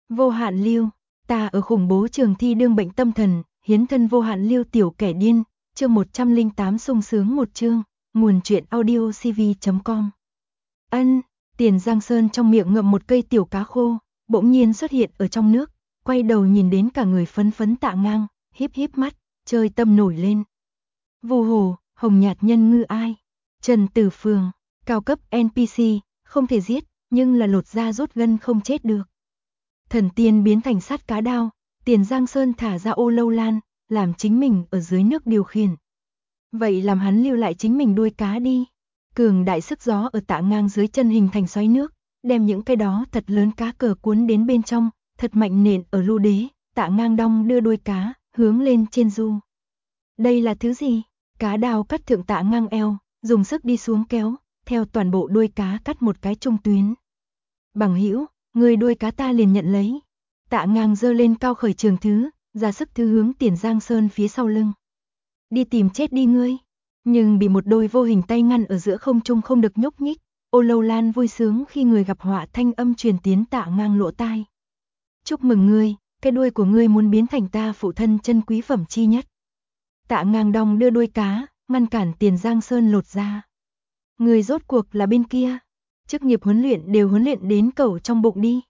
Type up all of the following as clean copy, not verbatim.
Vô hạn lưu, ta ở khủng bố trường thi đương bệnh tâm thần, hiến thân vô hạn lưu tiểu kẻ điên, chương 108 sung sướng một chương, nguồn truyện audio cv.com. Tiền Giang Sơn trong miệng ngậm một cây tiểu cá khô, bỗng nhiên xuất hiện ở trong nước, quay đầu nhìn đến cả người phấn phấn Tạ Ngang, híp híp mắt, chơi tâm nổi lên. Vu Hồ, hồng nhạt nhân ngư ai, Trần Tử Phường, cao cấp NPC, không thể giết, nhưng là lột da rút gân không chết được. Thần tiên biến thành sát cá đao, Tiền Giang Sơn thả ra Ô Lâu Lan, làm chính mình ở dưới nước điều khiển. Vậy làm hắn lưu lại chính mình đuôi cá đi. Cường đại sức gió ở Tạ Ngang dưới chân hình thành xoáy nước, đem những cái đó thật lớn cá cờ cuốn đến bên trong, thật mạnh nện ở lưu đế, Tạ Ngang đong đưa đuôi cá, hướng lên trên du. Đây là thứ gì? Cá đao cắt thượng Tạ Ngang eo, dùng sức đi xuống kéo, theo toàn bộ đuôi cá cắt một cái trung tuyến. Bằng hữu, người đuôi cá ta liền nhận lấy. Tạ Ngang giơ lên cao khởi trường thứ, ra sức thứ hướng Tiền Giang Sơn phía sau lưng. Đi tìm chết đi ngươi. Nhưng bị một đôi vô hình tay ngăn ở giữa không trung không được nhúc nhích. Ô Lâu Lan vui sướng khi người gặp họa thanh âm truyền tiến Tạ Ngang lỗ tai. Chúc mừng ngươi, cái đuôi của ngươi muốn biến thành ta phụ thân chân quý phẩm chi nhất. Tạ Ngang đong đưa đuôi cá, ngăn cản Tiền Giang Sơn lột ra. Người rốt cuộc là bên kia. Chức nghiệp huấn luyện đều huấn luyện đến cẩu trong bụng đi.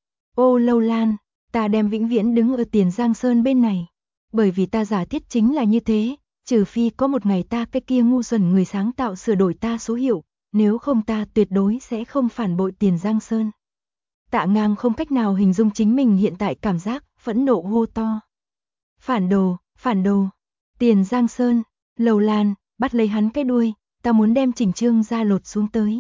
Ô Lâu Lan, ta đem vĩnh viễn đứng ở Tiền Giang Sơn bên này. Bởi vì ta giả thiết chính là như thế, trừ phi có một ngày ta cái kia ngu xuẩn người sáng tạo sửa đổi ta số hiệu, nếu không ta tuyệt đối sẽ không phản bội Tiền Giang Sơn. Tạ Ngang không cách nào hình dung chính mình hiện tại cảm giác, phẫn nộ hô to. Phản đồ, phản đồ. Tiền Giang Sơn, Lâu Lan, bắt lấy hắn cái đuôi, ta muốn đem chỉnh trương ra lột xuống tới.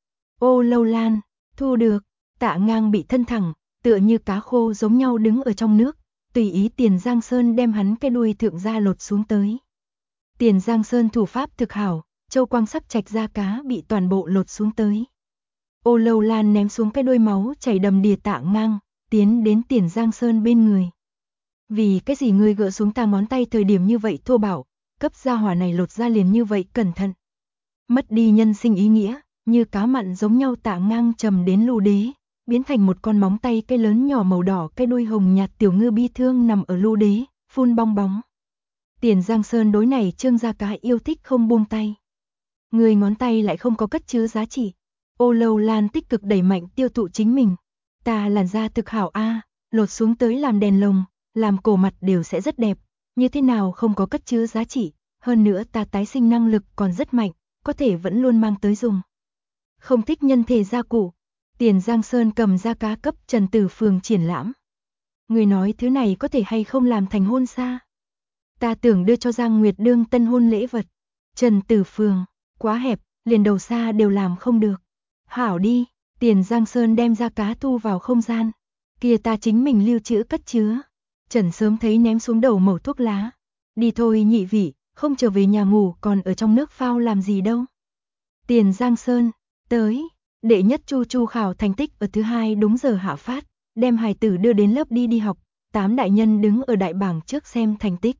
Ô Lâu Lan, thu được. Tạ Ngang bị thân thẳng, tựa như cá khô giống nhau đứng ở trong nước, tùy ý Tiền Giang Sơn đem hắn cái đuôi thượng ra lột xuống tới. Tiền Giang Sơn thủ pháp thực hảo, châu quang sắc trạch da cá bị toàn bộ lột xuống tới. Ô Lâu Lan ném xuống cái đuôi máu chảy đầm đìa Tạ Ngang, tiến đến Tiền Giang Sơn bên người. Vì cái gì ngươi gỡ xuống ta ngón tay thời điểm như vậy thô bạo, cấp gia hỏa này lột ra liền như vậy cẩn thận. Mất đi nhân sinh ý nghĩa, như cá mặn giống nhau Tạ Ngang trầm đến lưu đế, biến thành một con móng tay cây lớn nhỏ màu đỏ, cái đuôi hồng nhạt tiểu ngư bi thương nằm ở lưu đế, phun bong bóng. Tiền Giang Sơn đối này trương gia cá yêu thích không buông tay. Người ngón tay lại không có cất chứa giá trị. Ô Lâu Lan tích cực đẩy mạnh tiêu thụ chính mình. Ta làn da thực hảo a, lột xuống tới làm đèn lồng, làm cổ mặt đều sẽ rất đẹp. Như thế nào không có cất chứa giá trị, hơn nữa ta tái sinh năng lực còn rất mạnh, có thể vẫn luôn mang tới dùng. Không thích nhân thể gia cụ. Tiền Giang Sơn cầm ra cá cấp Trần Tử Phường triển lãm. Người nói thứ này có thể hay không làm thành hôn xa. Ta tưởng đưa cho Giang Nguyệt đương tân hôn lễ vật. Trần Tử Phường, quá hẹp, liền đầu xa đều làm không được. Hảo đi, Tiền Giang Sơn đem ra cá thu vào không gian. Kia ta chính mình lưu trữ cất chứa. Trần sớm thấy ném xuống đầu mẩu thuốc lá. Đi thôi nhị vị, không trở về nhà ngủ còn ở trong nước phao làm gì đâu. Tiền Giang Sơn, tới. Đệ nhất Chu Chu khảo thành tích ở thứ hai đúng giờ hạ phát, đem hài tử đưa đến lớp đi học, 8 đại nhân đứng ở đại bảng trước xem thành tích.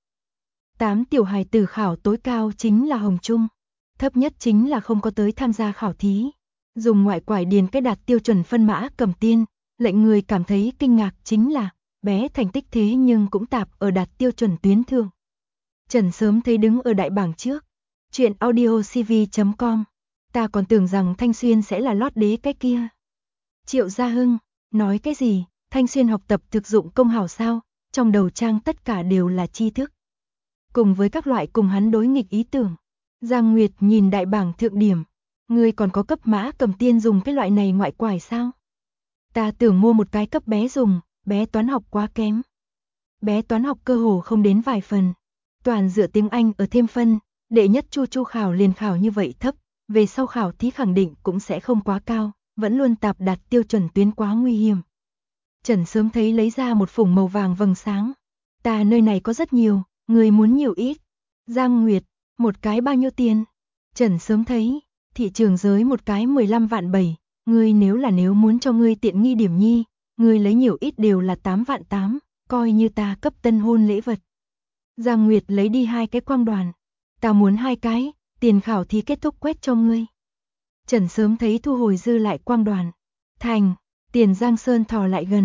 8 tiểu hài tử khảo tối cao chính là Hồng Trung, thấp nhất chính là không có tới tham gia khảo thí. Dùng ngoại quải điền cái đạt tiêu chuẩn phân mã cầm tiên, lệnh người cảm thấy kinh ngạc chính là bé thành tích thế nhưng cũng tạp ở đạt tiêu chuẩn tuyến thượng. Trần sớm thấy đứng ở đại bảng trước. Chuyện audio cv.com. Ta còn tưởng rằng Thanh Xuyên sẽ là lót đế cái kia. Triệu Gia Hưng, nói cái gì, Thanh Xuyên học tập thực dụng công hảo sao, trong đầu trang tất cả đều là tri thức. Cùng với các loại cùng hắn đối nghịch ý tưởng. Giang Nguyệt nhìn đại bảng thượng điểm, ngươi còn có cấp mã cầm tiên dùng cái loại này ngoại quải sao? Ta tưởng mua một cái cấp bé dùng, bé toán học quá kém. Bé toán học cơ hồ không đến vài phần. Toàn dựa tiếng Anh ở thêm phân, đệ nhất Chu Chu khảo liền khảo như vậy thấp. Về sau khảo thí khẳng định cũng sẽ không quá cao, vẫn luôn tạp đạt tiêu chuẩn tuyến quá nguy hiểm. Trần sớm thấy lấy ra một phủng màu vàng vầng sáng. Ta nơi này có rất nhiều, người muốn nhiều ít. Giang Nguyệt, một cái bao nhiêu tiền? Trần sớm thấy, thị trường giới một cái 15 vạn 7, ngươi nếu muốn cho ngươi tiện nghi điểm nhi, ngươi lấy nhiều ít đều là 8 vạn 8, coi như ta cấp tân hôn lễ vật. Giang Nguyệt lấy đi 2 cái quang đoàn. Ta muốn 2 cái. Tiền khảo thí kết thúc quét cho ngươi. Trần sớm thấy thu hồi dư lại quang đoàn. Thành, Tiền Giang Sơn thò lại gần.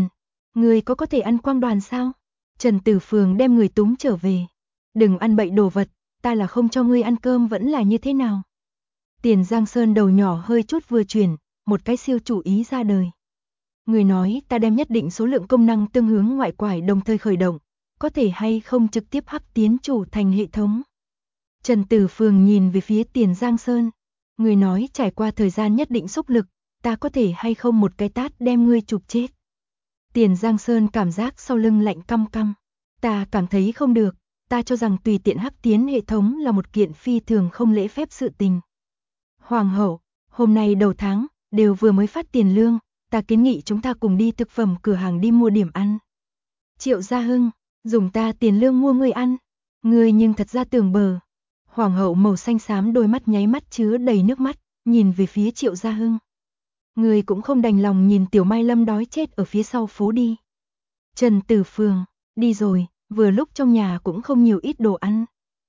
Ngươi có thể ăn quang đoàn sao? Trần Tử Phường đem người túm trở về. Đừng ăn bậy đồ vật, ta là không cho ngươi ăn cơm vẫn là như thế nào? Tiền Giang Sơn đầu nhỏ hơi chút vừa chuyển, một cái siêu chủ ý ra đời. Người nói ta đem nhất định số lượng công năng tương hướng ngoại quải đồng thời khởi động, có thể hay không trực tiếp hấp tiến chủ thành hệ thống. Trần Tử Phường nhìn về phía Tiền Giang Sơn. Người nói trải qua thời gian nhất định xúc lực, ta có thể hay không một cái tát đem ngươi chụp chết. Tiền Giang Sơn cảm giác sau lưng lạnh căm căm. Ta cảm thấy không được, ta cho rằng tùy tiện hấp tiến hệ thống là một kiện phi thường không lễ phép sự tình. Hoàng hậu, hôm nay đầu tháng, đều vừa mới phát tiền lương, ta kiến nghị chúng ta cùng đi thực phẩm cửa hàng đi mua điểm ăn. Triệu Gia Hưng, dùng ta tiền lương mua ngươi ăn, ngươi nhưng thật ra tưởng bờ. Hoàng hậu màu xanh xám đôi mắt nháy mắt chứa đầy nước mắt, nhìn về phía Triệu Gia Hưng. Ngươi cũng không đành lòng nhìn Tiểu Mai Lâm đói chết ở phía sau phố đi. Trần Tử Phường, đi rồi, vừa lúc trong nhà cũng không nhiều ít đồ ăn.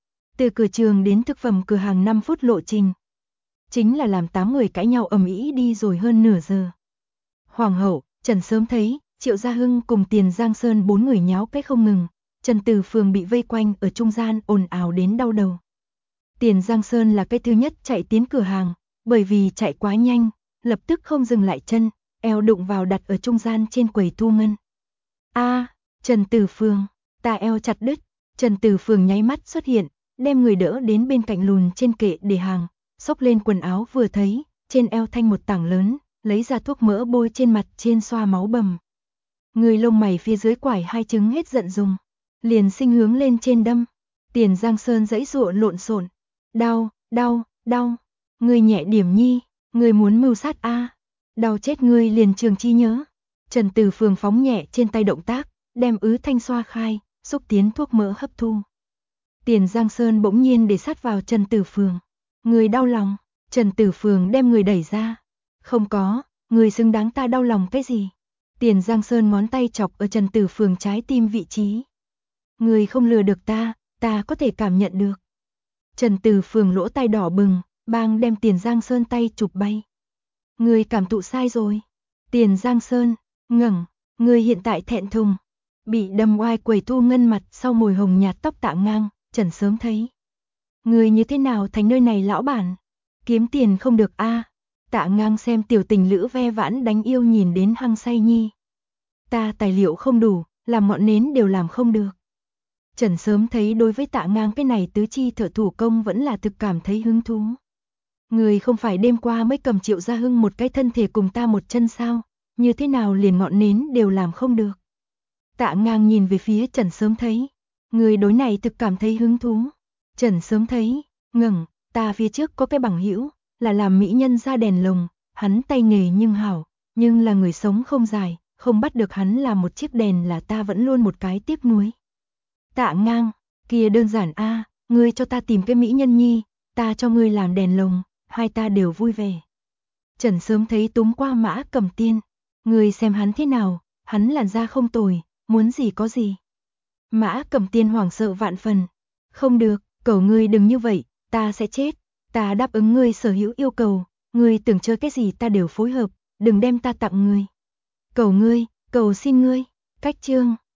Từ cửa trường đến thực phẩm cửa hàng 5 phút lộ trình. Chính là làm 8 người cãi nhau ầm ĩ đi rồi hơn nửa giờ. Hoàng hậu, Trần sớm thấy, Triệu Gia Hưng cùng Tiền Giang Sơn 4 người nháo cái không ngừng. Trần Tử Phường bị vây quanh ở trung gian ồn ào đến đau đầu. Tiền Giang Sơn là cái thứ nhất chạy tiến cửa hàng, bởi vì chạy quá nhanh, lập tức không dừng lại chân, eo đụng vào đặt ở trung gian trên quầy thu ngân. A, Trần Tử Phường, ta eo chặt đứt. Trần Tử Phường nháy mắt xuất hiện, đem người đỡ đến bên cạnh lùn trên kệ để hàng, xốc lên quần áo vừa thấy, trên eo thanh một tảng lớn, lấy ra thuốc mỡ bôi trên mặt trên xoa máu bầm. Người lông mày phía dưới quải hai trứng hết giận dùng, liền sinh hướng lên trên đâm. Tiền Giang Sơn giãy giụa lộn xộn, đau, đau, đau, ngươi nhẹ điểm nhi, ngươi muốn mưu sát a, đau chết ngươi liền trường chi nhớ. Trần Tử Phường phóng nhẹ trên tay động tác, đem ứ thanh xoa khai, xúc tiến thuốc mỡ hấp thu. Tiền Giang Sơn bỗng nhiên để sát vào Trần Tử Phường. Người đau lòng, Trần Tử Phường đem người đẩy ra. Không có, người xứng đáng ta đau lòng cái gì? Tiền Giang Sơn ngón tay chọc ở Trần Tử Phường trái tim vị trí. Người không lừa được ta, ta có thể cảm nhận được. Trần Tử Phường lỗ tai đỏ bừng, bang đem Tiền Giang Sơn tay chụp bay. Người cảm thụ sai rồi. Tiền Giang Sơn, ngẩng, người hiện tại thẹn thùng. Bị đâm oai quầy thu ngân mặt sau mồi hồng nhạt tóc Tạ Ngang, Trần sớm thấy. Người như thế nào thành nơi này lão bản? Kiếm tiền không được a. Tạ Ngang xem tiểu tình lữ ve vãn đánh yêu nhìn đến hăng say nhi. Ta tài liệu không đủ, làm ngọn nến đều làm không được. Trần sớm thấy đối với Tạ Ngang cái này tứ chi thợ thủ công vẫn là thực cảm thấy hứng thú. Người không phải đêm qua mới cầm Triệu Gia Hưng một cái thân thể cùng ta một chân sao, như thế nào liền ngọn nến đều làm không được. Tạ Ngang nhìn về phía Trần sớm thấy, người đối này thực cảm thấy hứng thú. Trần sớm thấy, ngẩng, ta phía trước có cái bằng hữu là làm mỹ nhân ra đèn lồng, hắn tay nghề nhưng hảo, nhưng là người sống không dài, không bắt được hắn làm một chiếc đèn là ta vẫn luôn một cái tiếc nuối. Tạ Ngang, kia đơn giản a, ngươi cho ta tìm cái mỹ nhân nhi, ta cho ngươi làm đèn lồng, hai ta đều vui vẻ. Trần sớm thấy túm qua Mã Cầm Tiên, ngươi xem hắn thế nào, hắn làn da không tồi, muốn gì có gì. Mã Cầm Tiên hoảng sợ vạn phần, không được, cầu ngươi đừng như vậy, ta sẽ chết, ta đáp ứng ngươi sở hữu yêu cầu, ngươi tưởng chơi cái gì ta đều phối hợp, đừng đem ta tặng ngươi. Cầu ngươi, cầu xin ngươi, cách chương.